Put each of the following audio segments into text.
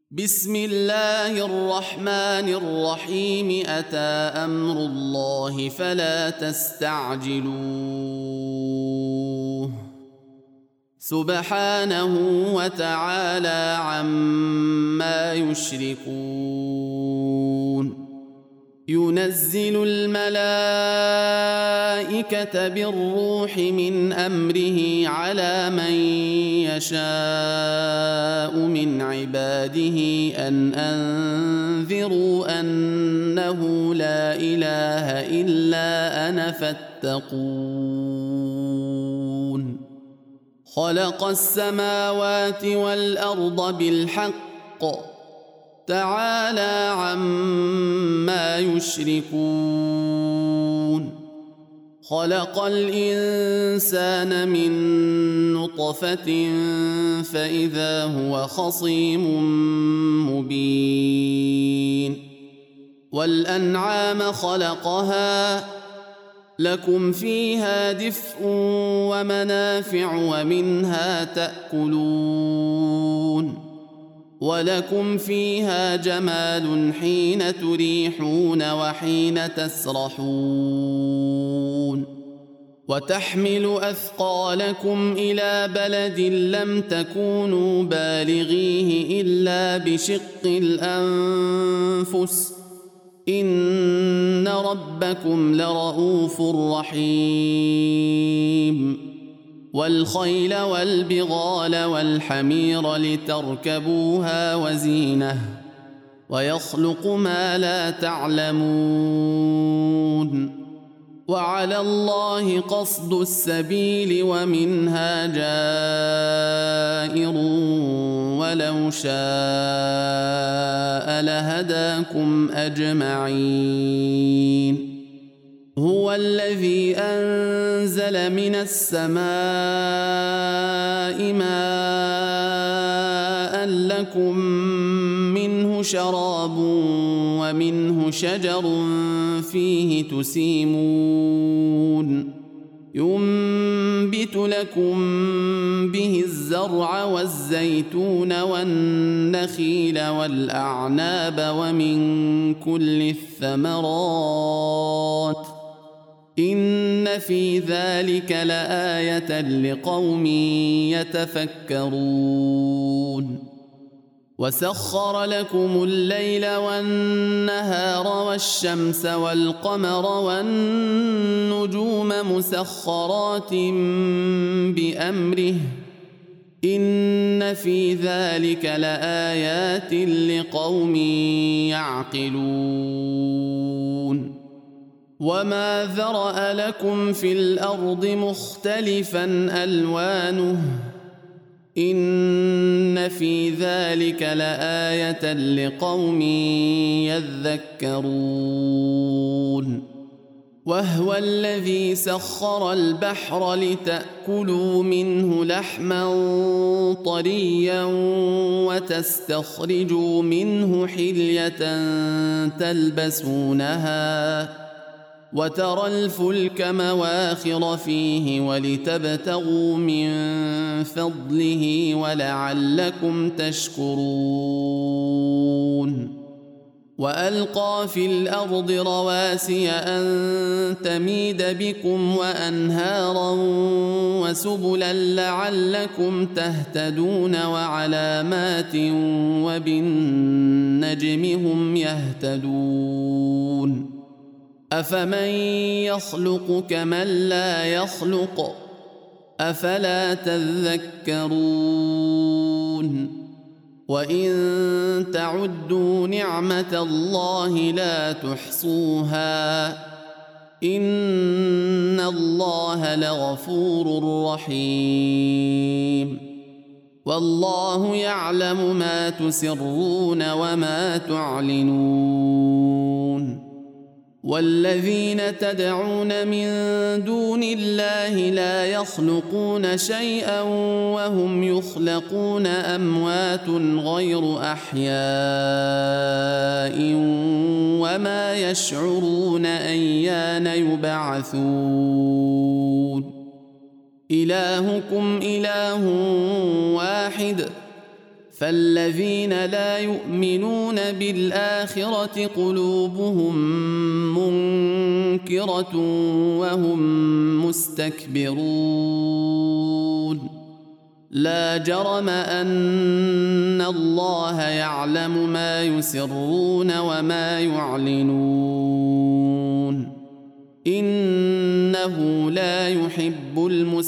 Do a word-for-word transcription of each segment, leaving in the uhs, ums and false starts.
بسم الله الرحمن الرحيم. أتى أمر الله فلا تستعجلوه سبحانه وتعالى عما يشركون. ينزل الملائكة بالروح من أمره على من يشاء من عباده أن أنذروا أنه لا إله إلا أنا فاتقون. خلق السماوات والأرض بالحق تعالى عما يشركون. خلق الإنسان من نطفة فإذا هو خصيم مبين. والأنعام خلقها لكم فيها دفء ومنافع ومنها تأكلون. ولكم فيها جمال حين تريحون وحين تسرحون. وتحمل أثقالكم إلى بلد لم تكونوا بالغيه إلا بشق الأنفس إن ربكم لرؤوف رحيم. والخيل والبغال والحمير لتركبوها وزينة ويخلق ما لا تعلمون. وعلى الله قصد السبيل ومنها جائر ولو شاء لهداكم أجمعين. هو الذي أنزل من السماء ماء لكم منه شراب ومنه شجر فيه تسيمون. ينبت لكم به الزرع والزيتون والنخيل والأعناب ومن كل الثمرات إن في ذلك لآية لقوم يتفكرون. وسخر لكم الليل والنهار والشمس والقمر والنجوم مسخرات بأمره إن في ذلك لآيات لقوم يعقلون. وما ذرأ لكم في الأرض مختلفا ألوانه إن في ذلك لآية لقوم يذكرون. وهو الذي سخر البحر لتأكلوا منه لحما طريا وتستخرجوا منه حلية تلبسونها وترى الفلك مواخر فيه ولتبتغوا من فضله ولعلكم تشكرون. وألقى في الأرض رواسي أن تميد بكم وأنهارا وسبلا لعلكم تهتدون وعلامات وبالنجم هم يهتدون. أفمن يخلق كمن لا يخلق أفلا تذكرون. وإن تعدوا نعمة الله لا تحصوها إن الله لغفور رحيم. والله يعلم ما تسرون وما تعلنون. والذين تدعون من دون الله لا يخلقون شيئا وهم يخلقون أموات غير أحياء وما يشعرون أيان يبعثون. إلهكم إله واحد فالذين لا يؤمنون بالآخرة قلوبهم منكرة وهم مستكبرون لا جرم أن الله يعلم ما يسرون وما يعلنون إنه لا يحب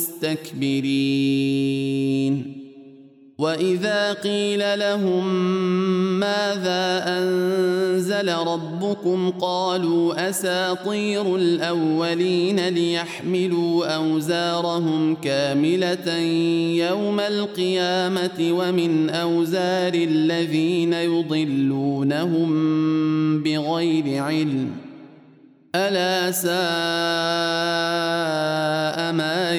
المستكبرين وإذا قيل لهم ماذا أنزل ربكم قالوا أساطير الأولين ليحملوا أوزارهم كاملة يوم القيامة ومن أوزار الذين يضلونهم بغير علم ألا ساء ما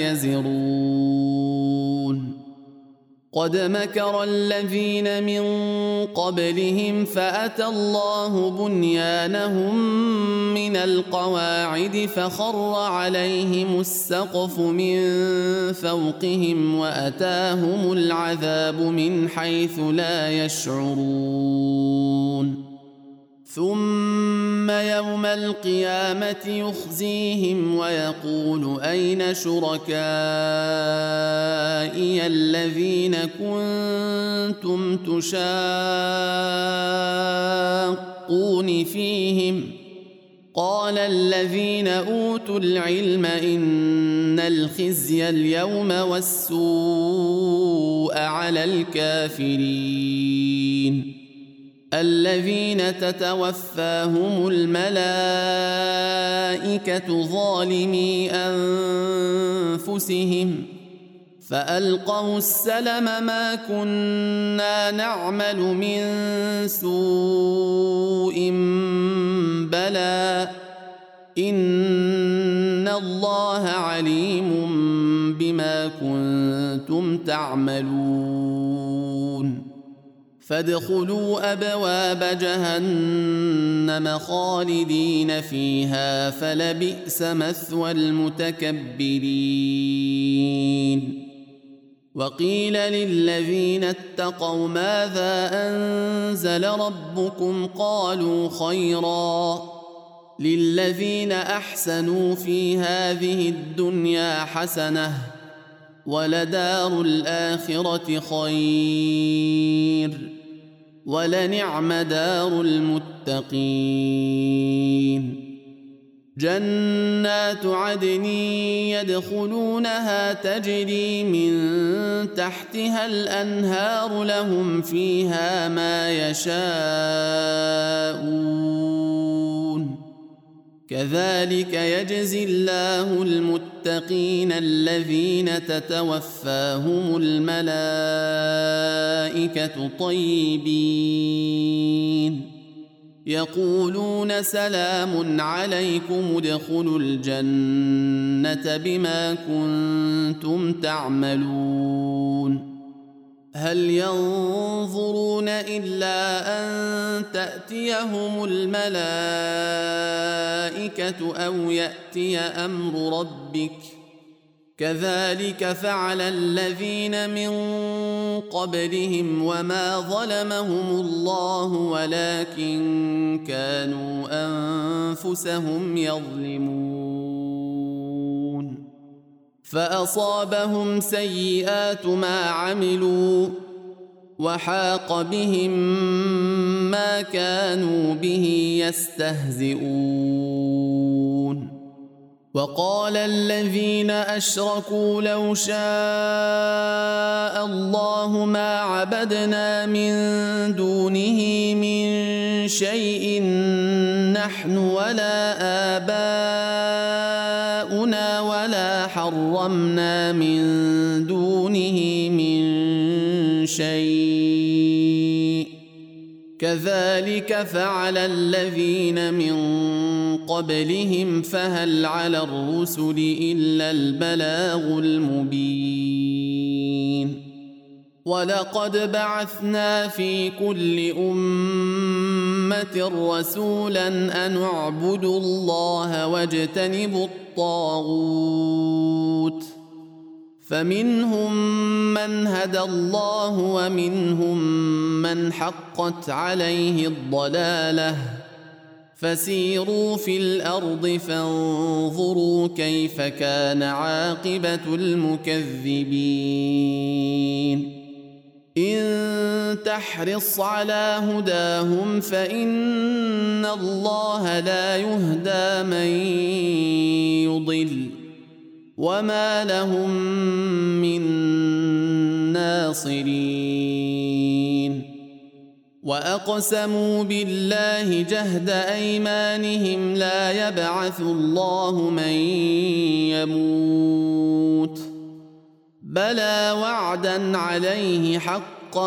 يزرون قد مكر الذين من قبلهم فأتى الله بنيانهم من القواعد فخر عليهم السقف من فوقهم وأتاهم العذاب من حيث لا يشعرون ثم يوم القيامة يخزيهم ويقول أين شركائي الذين كنتم تشاقون فيهم قال الذين أوتوا العلم إن الخزي اليوم والسوء على الكافرين الذين تتوفاهم الملائكة ظالمي أنفسهم فألقوا السلم ما كنا نعمل من سوء بلى إن الله عليم بما كنتم تعملون فادخلوا أبواب جهنم خالدين فيها فلبئس مثوى المتكبرين وقيل للذين اتقوا ماذا أنزل ربكم قالوا خيرا للذين أحسنوا في هذه الدنيا حسنة ولدار الآخرة خير ولنعم دار المتقين جنات عدن يدخلونها تجري من تحتها الأنهار لهم فيها ما يشاءون كذلك يجزي الله المتقين الذين تتوفاهم الملائكة طيبين يقولون سلام عليكم ادخلوا الجنة بما كنتم تعملون هل ينظرون إلا أن تأتيهم الملائكة أو يأتي أمر ربك كذلك فعل الذين من قبلهم وما ظلمهم الله ولكن كانوا أنفسهم يظلمون فأصابهم سيئات ما عملوا وحاق بهم ما كانوا به يستهزئون وقال الذين أشركوا لو شاء الله ما عبدنا من دونه من شيء نحن ولا آباؤنا ولا حرمنا من دونه من شيء كذلك فعل الذين من قبلهم فهل على الرسل إلا البلاغ المبين ولقد بعثنا في كل أمة رسولا أن اعبدوا الله واجتنبوا الطاغوت فمنهم من هدى الله ومنهم من حقت عليه الضلاله فسيروا في الارض فانظروا كيف كان عاقبه المكذبين ان تحرص على هداهم فان الله لا يهدى من يضل وما لهم من ناصرين واقسموا بالله جهد ايمانهم لا يبعث الله من يموت بلى وعدا عليه حقا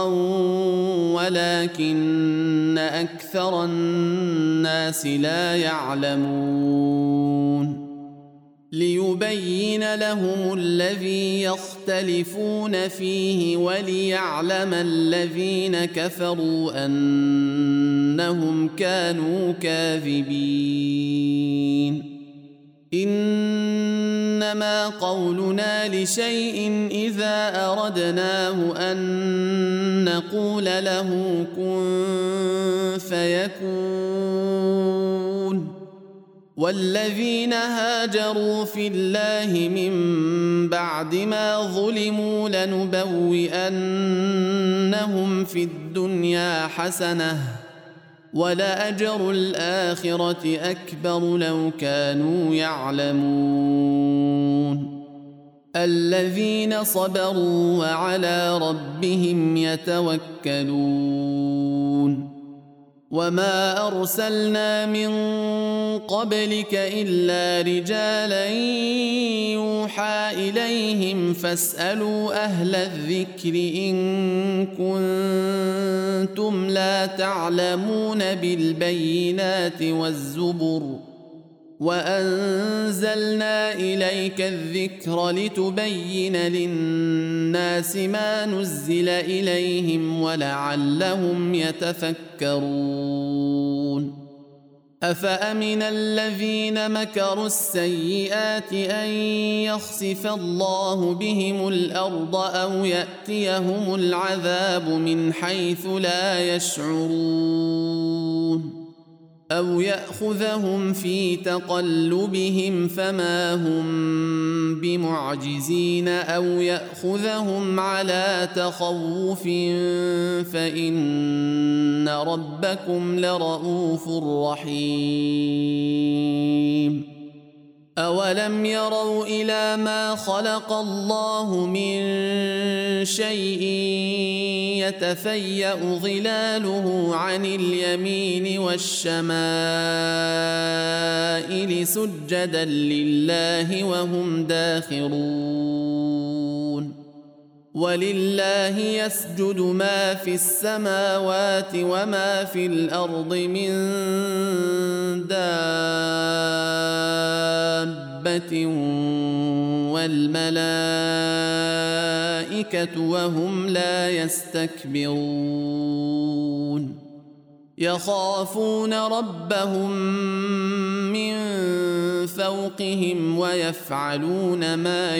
ولكن اكثر الناس لا يعلمون ليبين لهم الذي يختلفون فيه وليعلم الذين كفروا أنهم كانوا كاذبين إنما قولنا لشيء إذا أردناه أن نقول له كن فيكون والذين هاجروا في الله من بعد ما ظلموا لنبوئنهم في الدنيا حسنة ولأجر الآخرة أكبر لو كانوا يعلمون الذين صبروا وعلى ربهم يتوكلون وما أرسلنا من قبلك إلا رجالا يوحى إليهم فاسألوا أهل الذكر إن كنتم لا تعلمون بالبينات والزبر وأنزلنا إليك الذكر لتبين للناس ما نزل إليهم ولعلهم يتفكرون أفأمن الذين مكروا السيئات أن يخسف الله بهم الأرض أو يأتيهم العذاب من حيث لا يشعرون أو يأخذهم في تقلبهم فما هم بمعجزين أو يأخذهم على تخوف فإن ربكم لرؤوف رحيم أولم يروا إلى ما خلق الله من شيء يتفيأ ظلاله عن اليمين والشمائل سجدا لله وهم داخرون ولله يسجد ما في السماوات وما في الأرض من دابة والملائكة وهم لا يستكبرون يخافون ربهم من فوقهم ويفعلون ما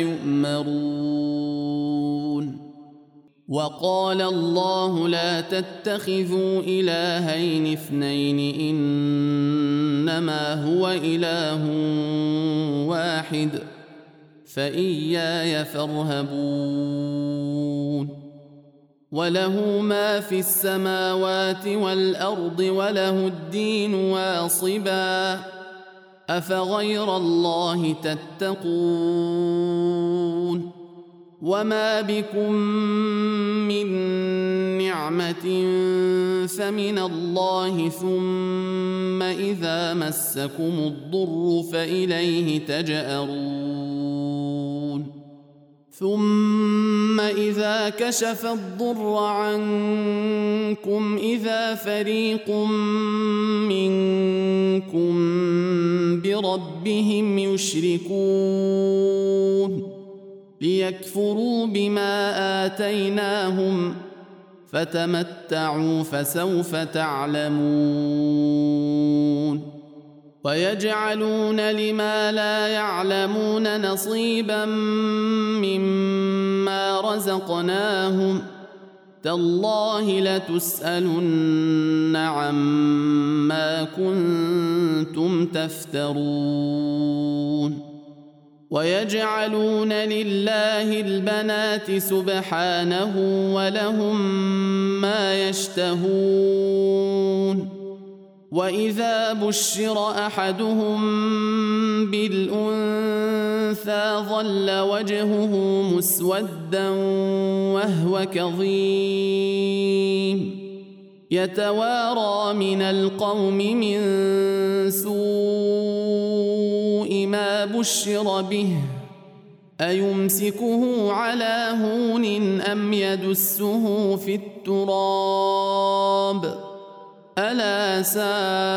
يؤمرون وقال الله لا تتخذوا إلهين اثنين إنما هو إله واحد فإياي فارهبون وله ما في السماوات والأرض وله الدين واصبا أفغير الله تتقون وما بكم من نعمة فمن الله ثم إذا مسكم الضر فإليه تجأرون ثم إذا كشف الضر عنكم إذا فريق منكم بربهم يشركون ليكفروا بما آتيناهم فتمتعوا فسوف تعلمون ويجعلون لما لا يعلمون نصيبا مما رزقناهم تالله لتسألن عما كنتم تفترون ويجعلون لله البنات سبحانه ولهم ما يشتهون وإذا بشر أحدهم بالأنثى ظل وجهه مسودا وهو كظيم يتوارى من القوم من سوء ما بشر به أيمسكه على هون أم يدسه في التراب ألا ساء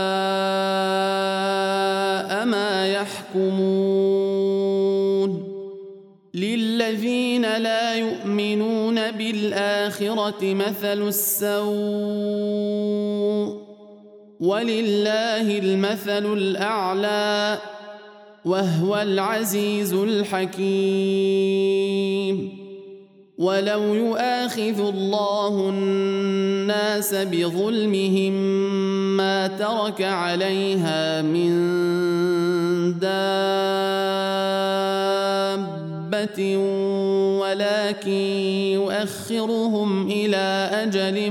ما يحكمون للذين لا يؤمنون بالآخرة مثل السوء ولله المثل الأعلى وهو العزيز الحكيم ولو يؤاخذ الله الناس بظلمهم ما ترك عليها من دابة ولكن يؤخرهم إلى أجل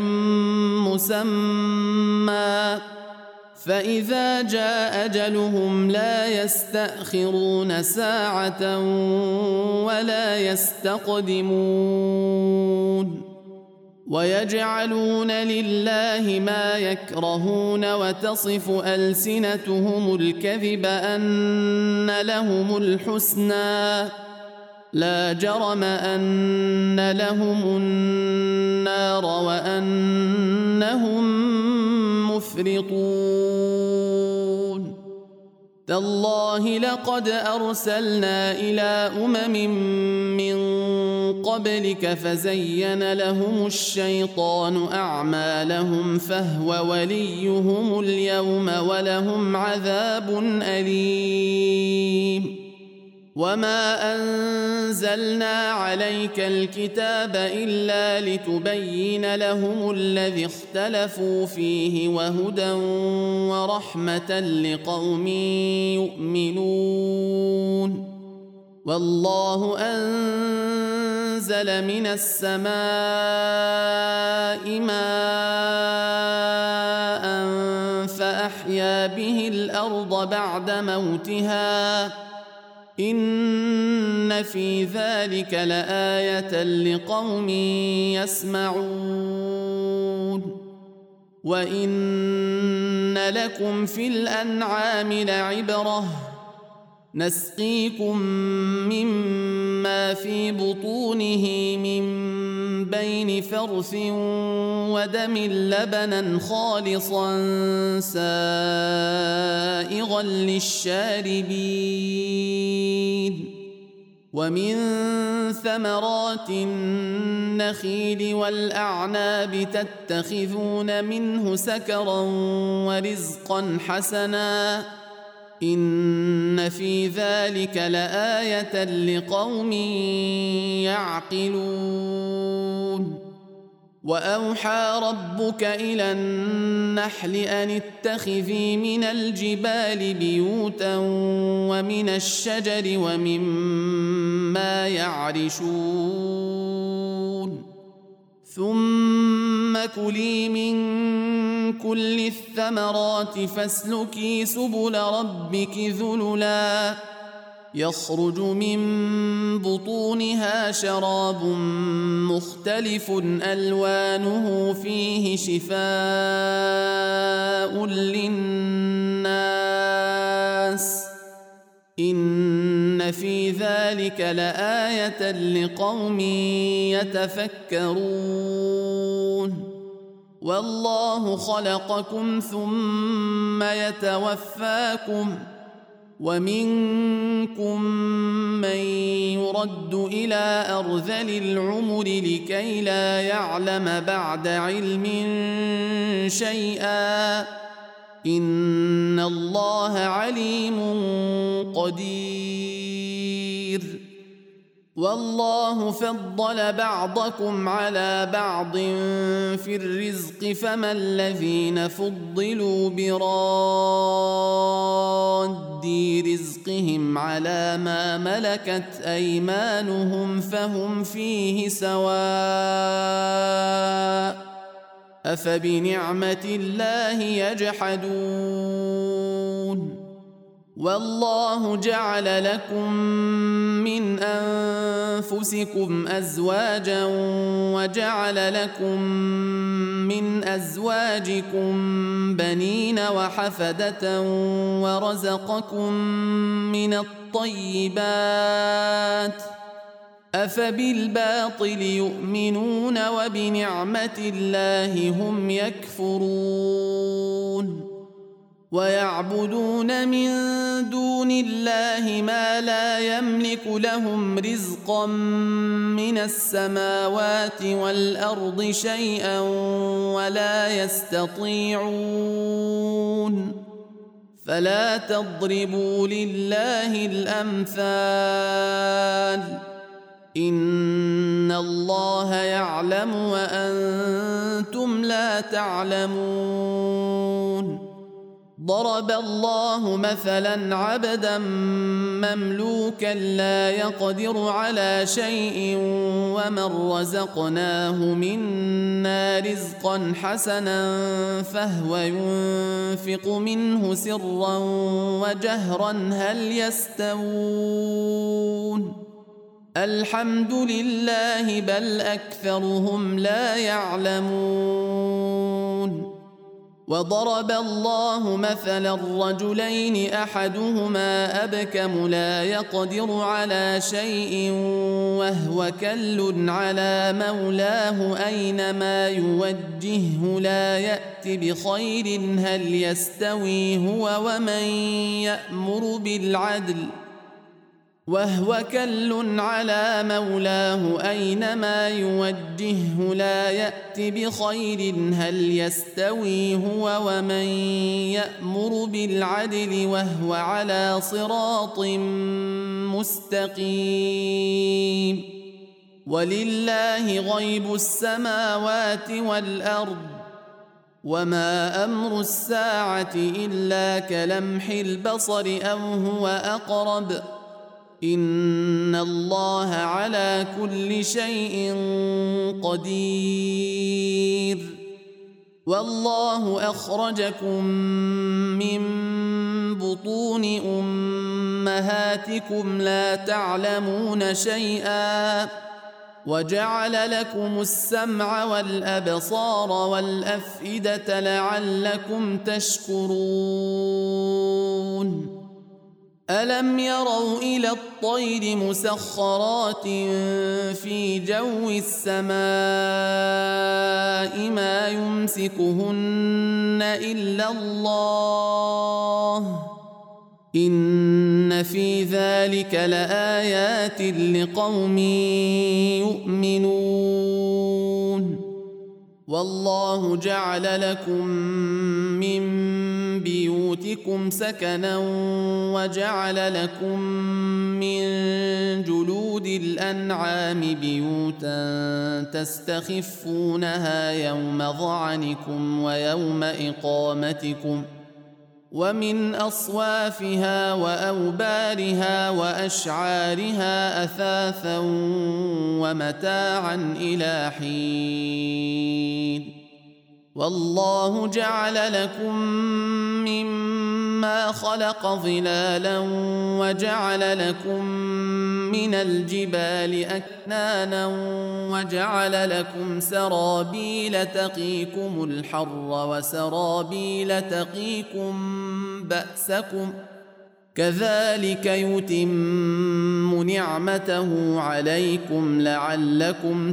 مسمى فإذا جاء أجلهم لا يستأخرون ساعة ولا يستقدمون ويجعلون لله ما يكرهون وتصف ألسنتهم الكذب أن لهم الحسنى لا جرم أن لهم النار وأنهم مفرطون تالله لقد أرسلنا إلى أمم من قبلك فزين لهم الشيطان أعمالهم فهو وليهم اليوم ولهم عذاب أليم وما أنزلنا عليك الكتاب إلا لتبين لهم الذي اختلفوا فيه وهدى ورحمة لقوم يؤمنون والله أنزل من السماء ماء فأحيا به الأرض بعد موتها إن في ذلك لآية لقوم يسمعون وإن لكم في الأنعام لعبرة نسقيكم مما في بطونه من بين فرث ودم لبنا خالصا سائغا للشاربين ومن ثمرات النخيل والأعناب تتخذون منه سكرا ورزقا حسنا إن في ذلك لآية لقوم يعقلون وأوحى ربك إلى النحل أن اتخذي من الجبال بيوتا ومن الشجر ومما يعرشون ثم كلي من كل الثمرات فاسلكي سبل ربك ذللا يخرج من بطونها شراب مختلف ألوانه فيه شفاء للناس إن في ذلك لآية لقوم يتفكرون والله خلقكم ثم يتوفاكم ومنكم من يرد إلى أرذل العمر لكي لا يعلم بعد علم شيئا إن الله عليم قدير. والله فضل بعضكم على بعض في الرزق، فما الذين فضلوا براد رزقهم على ما ملكت أيمانهم فهم فيه سواء، أفبنعمة الله يجحدون. والله جعل لكم من أنفسكم أزواجا وجعل لكم من أزواجكم بنين وحفدة ورزقكم من الطيبات، أفبالباطل يؤمنون وبنعمة الله هم يكفرون. ويعبدون من دون الله ما لا يملك لهم رزقا من السماوات والأرض شيئا ولا يستطيعون، فلا تضربوا لله الأمثال، إن الله يعلم وأنتم لا تعلمون. ضرب الله مثلا عبدا مملوكا لا يقدر على شيء ومن رزقناه منا رزقا حسنا فهو ينفق منه سرا وجهرا هل يستوون؟ الحمد لله بل أكثرهم لا يعلمون. وضرب الله مثلا الرجلين أحدهما أبكم لا يقدر على شيء وهو كل على مولاه أينما يوجهه لا يأت بخير هل يستوي هو ومن يأمر بالعدل وهو كل على مولاه أينما يوجهه لا يأت بخير هل يستوي هو ومن يأمر بالعدل وهو على صراط مستقيم. ولله غيب السماوات والأرض وما أمر الساعة إلا كلمح البصر أو هو أقرب، إن الله على كل شيء قدير. والله أخرجكم من بطون أمهاتكم لا تعلمون شيئا وجعل لكم السمع والأبصار والأفئدة لعلكم تشكرون. ألم يروا إلى الطير مسخرات في جو السماء ما يمسكهن إلا الله، إن في ذلك لآيات لقوم يؤمنون. والله جعل لكم من بيوتكم سكنا وجعل لكم من جلود الأنعام بيوتا تستخفونها يوم ظعنكم ويوم إقامتكم، ومن أصوافها وأوبارها وأشعارها أثاثا ومتاعا إلى حين. والله جعل لكم مما خلق ظلالا وجعل لكم من الجبال أكنانا وجعل لكم سرابيل تقيكم الحر وسرابيل تقيكم بأسكم، كذلك يتم نعمته عليكم لعلكم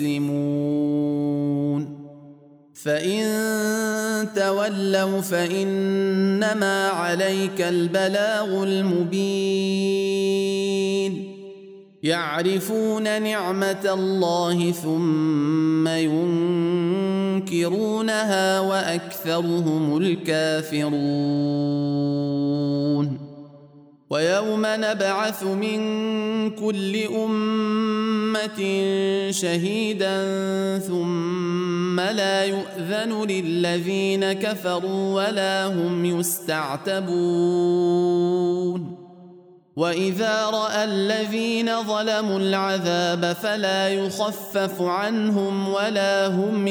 تسلمون. فإن تولوا فإنما عليك البلاغ المبين. يعرفون نعمة الله ثم ينكرونها ينكرونها وأكثرهم الكافرون. ويوم نبعث من كل أمة شهيدا ثم لا يؤذن للذين كفروا ولا هم يستعتبون. وإذا رأى الذين ظلموا العذاب فلا يخفف عنهم ولا هم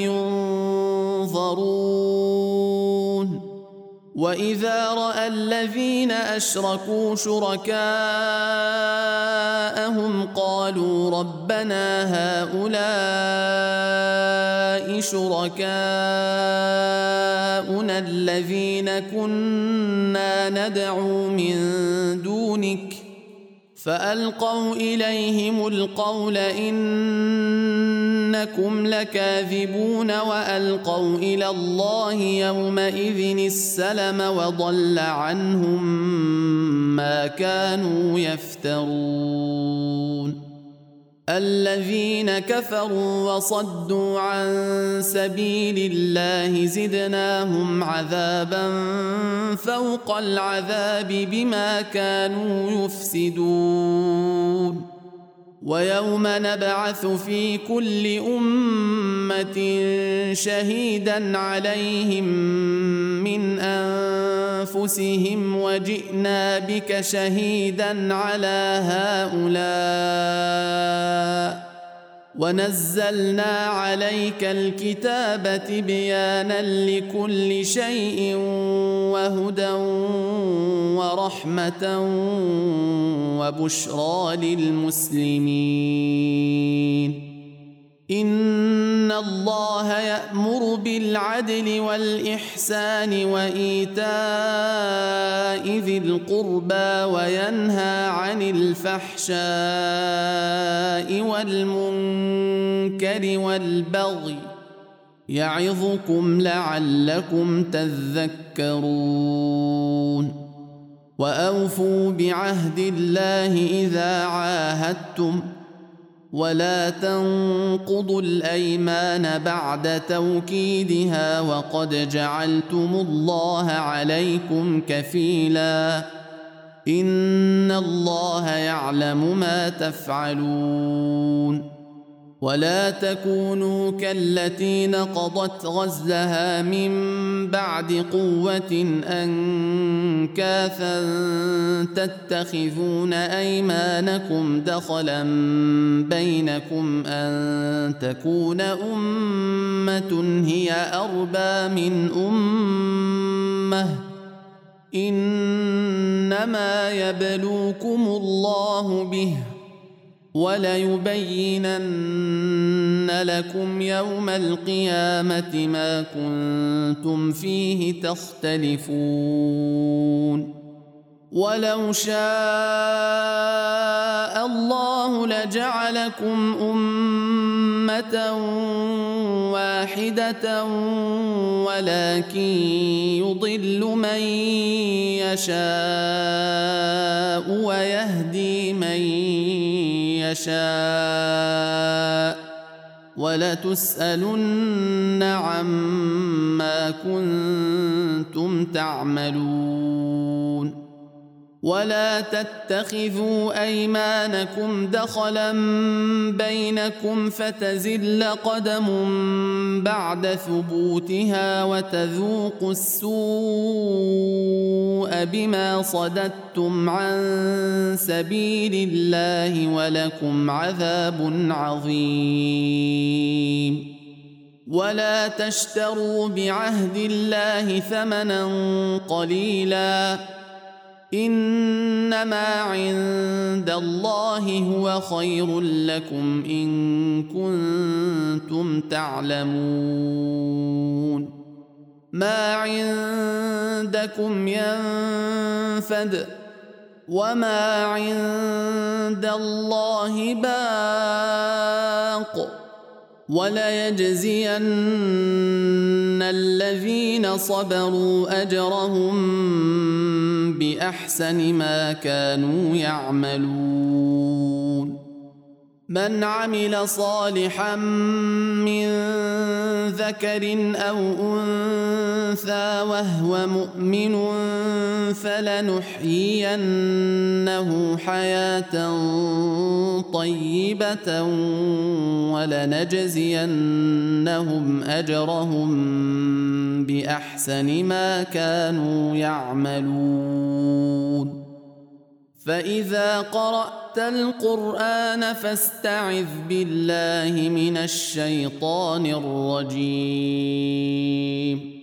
ينظرون. وإذا رأى الذين أشركوا شركاءهم قالوا ربنا هؤلاء شركاؤنا الذين كنا ندعو من دونك فألقوا إليهم القول إنكم لكاذبون وألقوا إلى الله يومئذ السلم وضل عنهم ما كانوا يفترون. الذين كفروا وصدوا عن سبيل الله زدناهم عذابا فوق العذاب بما كانوا يفسدون. ويوم نبعث في كل أمة شهيدا عليهم من أنفسهم وجئنا بك شهيدا على هؤلاء ونزلنا عليك الكتاب تبيانا لكل شيء وهدى ورحمة وبشرى للمسلمين. إن الله يأمر بالعدل والإحسان وإيتاء ذي القربى وينهى عن الفحشاء والمنكر والبغي يعظكم لعلكم تذكرون. وأوفوا بعهد الله إذا عاهدتم ولا تنقضوا الأيمان بعد توكيدها وقد جعلتم الله عليكم كفيلا إن الله يعلم ما تفعلون. ولا تكونوا كالتي نقضت غزلها من بعد قوة أنكاثا تتخذون أيمانكم دخلا بينكم أن تكون أمة هي أربى من أمة إنما يبلوكم الله به وليبينن لكم يوم القيامة ما كنتم فيه تختلفون. ولو شاء الله لجعلكم أمة واحدة ولكن يضل من يشاء ويهدي من يشاء ولتسألن عما كنتم تعملون. ولا تتخذوا أيمانكم دخلا بينكم فتزل قدم بعد ثبوتها وتذوقوا السوء بما صددتم عن سبيل الله ولكم عذاب عظيم. ولا تشتروا بعهد الله ثمنا قليلا إنما عند الله هو خير لكم إن كنتم تعلمون. ما عندكم ينفد وما عند الله باق وليجزين الذين صبروا أجرهم بأحسن ما كانوا يعملون. من عمل صالحا من ذكر أو أنثى وهو مؤمن فلنحيينه حياة طيبة ولنجزينهم أجرهم بأحسن ما كانوا يعملون. فإذا قرأت القرآن فاستعذ بالله من الشيطان الرجيم.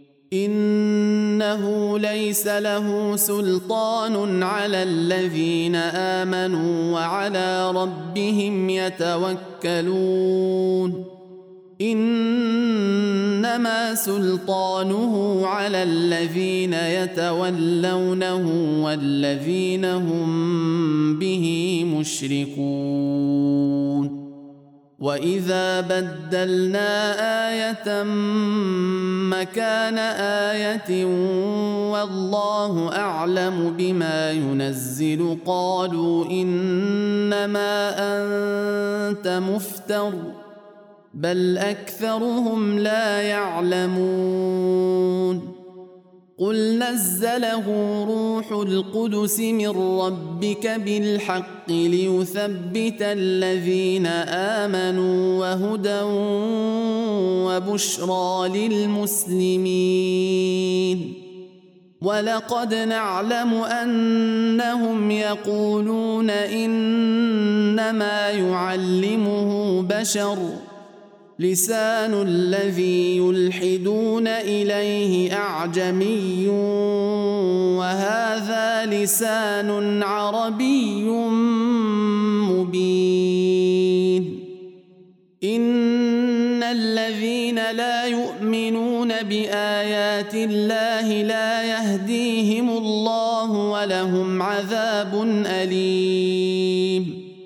إنه ليس له سلطان على الذين آمنوا وعلى ربهم يتوكلون. إنما سلطانه على الذين يتولونه والذين هم به مشركون. وإذا بدلنا آية مكان آية والله أعلم بما ينزل قالوا إنما أنت مفتر بل أكثرهم لا يعلمون. قل نزله روح القدس من ربك بالحق ليثبت الذين آمنوا وهدى وبشرى للمسلمين. ولقد نعلم أنهم يقولون إنما يعلمه بشر لسان الذي يلحدون إليه أعجمي وهذا لسان عربي مبين. إن الذين لا يؤمنون بآيات الله لا يهديهم الله ولهم عذاب أليم.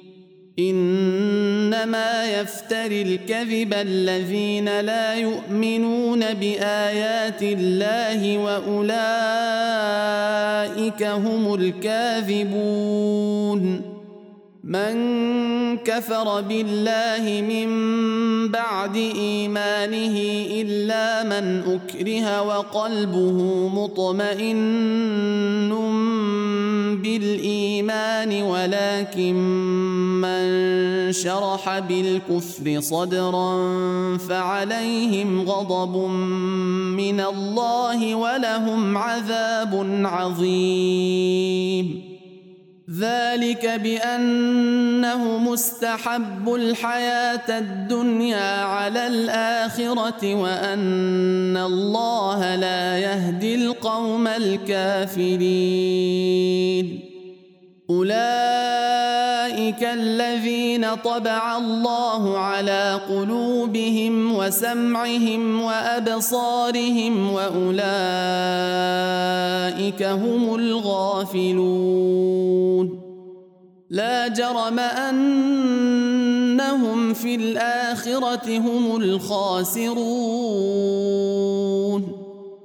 إنما يفتري الكذب الذين لا يؤمنون بآيات الله وأولئك هم الكاذبون. من كفر بالله من بعد إيمانه إلا من أكره وقلبه مطمئن بالإيمان ولكن من شرح بالكفر صدرا فعليهم غضب من الله ولهم عذاب عظيم. ذلك بأنه مستحب الحياة الدنيا على الآخرة وأن الله لا يهدي القوم الكافرين. أولئك الذين طبع الله على قلوبهم وسمعهم وأبصارهم وأولئك هم الغافلون. لا جرم أنهم في الآخرة هم الخاسرون.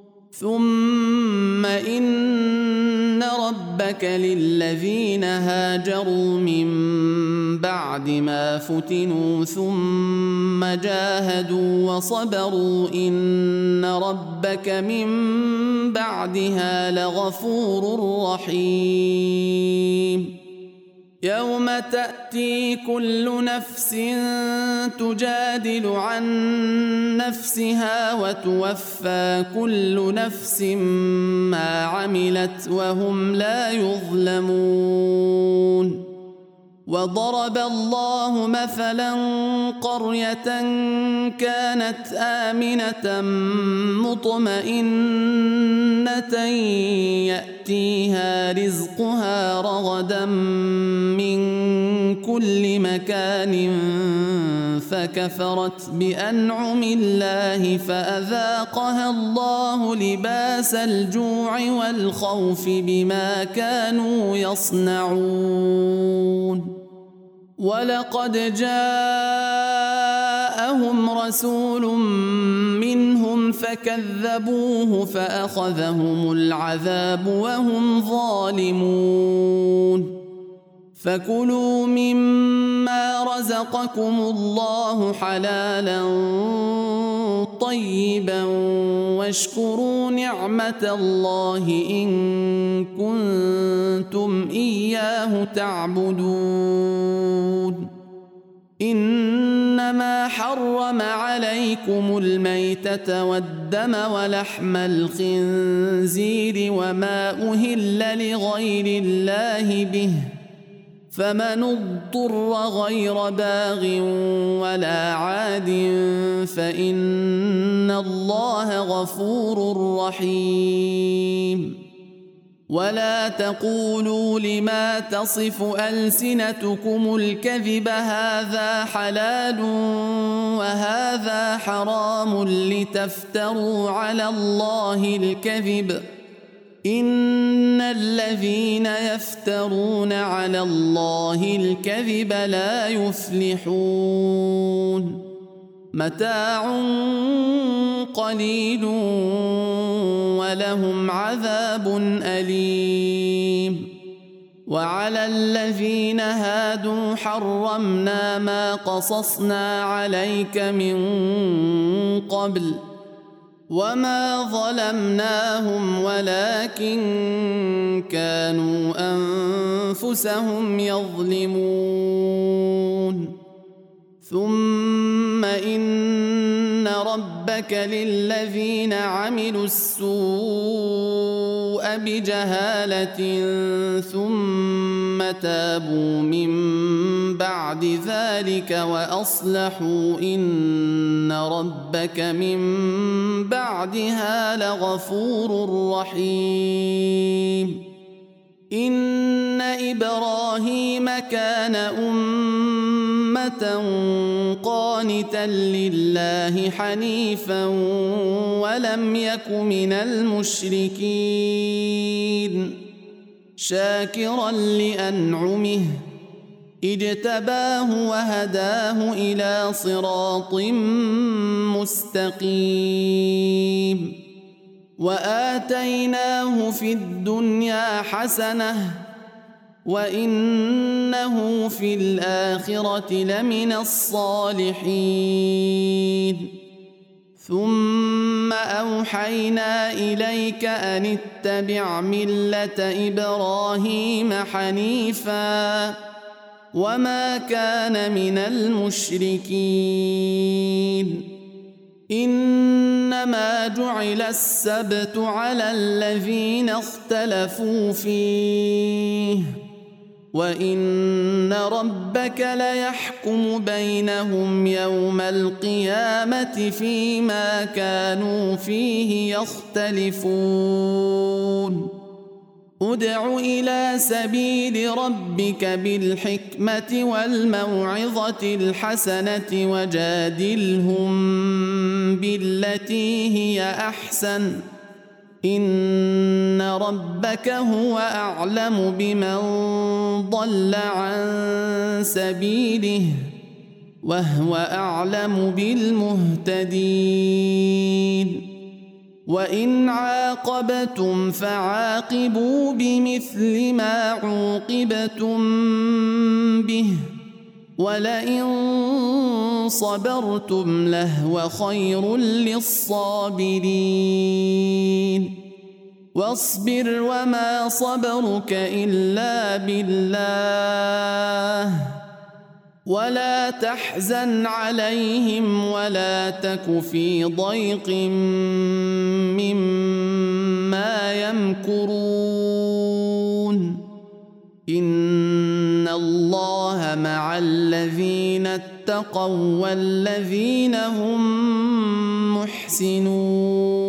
ثم إن ربك للذين هاجروا من بعد ما فتنوا ثم جاهدوا وصبروا إن ربك من بعدها لغفور رحيم. يوم تأتي كل نفس تجادل عن نفسها وتوفى كل نفس ما عملت وهم لا يظلمون. وضرب الله مثلا قرية كانت آمنة مطمئنة يأتيها رزقها رغدا من كل مكان فكفرت بأنعم الله فأذاقها الله لباس الجوع والخوف بما كانوا يصنعون. ولقد جاءهم رسول منهم فكذبوه فأخذهم العذاب وهم ظالمون. فكلوا مما رزقكم الله حلالا طيبا واشكروا نعمة الله إن كنتم إياه تعبدون إنما حرم عليكم الميتة والدم ولحم الخنزير وما أهل لغير الله به فمن اضطر غير باغ ولا عاد فإن الله غفور رحيم ولا تقولوا لما تصف ألسنتكم الكذب هذا حلال وهذا حرام لتفتروا على الله الكذب إن الذين يفترون على الله الكذب لا يفلحون متاع قليل ولهم عذاب أليم وعلى الذين هادوا حرمنا ما قصصنا عليك من قبل وما ظلمناهم ولكن كانوا أنفسهم يظلمون ثم إن ربك للذين عملوا السوء بجهالة ثم تابوا من بعد ذلك وأصلحوا إن ربك من بعدها لغفور رحيم إن إبراهيم كان أمة قانتا لله حنيفا ولم يك من المشركين شاكرا لأنعمه اجتباه وهداه إلى صراط مستقيم وآتيناه في الدنيا حسنة وإنه في الآخرة لمن الصالحين ثم أوحينا إليك أن اتبع ملة إبراهيم حنيفا وما كان من المشركين إنما جعل السبت على الذين اختلفوا فيه وإن ربك ليحكم بينهم يوم القيامة فيما كانوا فيه يختلفون ادع إلى سبيل ربك بالحكمة والموعظة الحسنة وجادلهم بالتي هي أحسن إن ربك هو أعلم بمن ضل عن سبيله وهو أعلم بالمهتدين وإن عاقبتم فعاقبوا بمثل ما عوقبتم به ولئن صبرتم لهو خير للصابرين واصبر وما صبرك إلا بالله ولا تحزن عليهم ولا تك في ضيق مما يمكرون إن الله مع الذين اتقوا والذين هم محسنون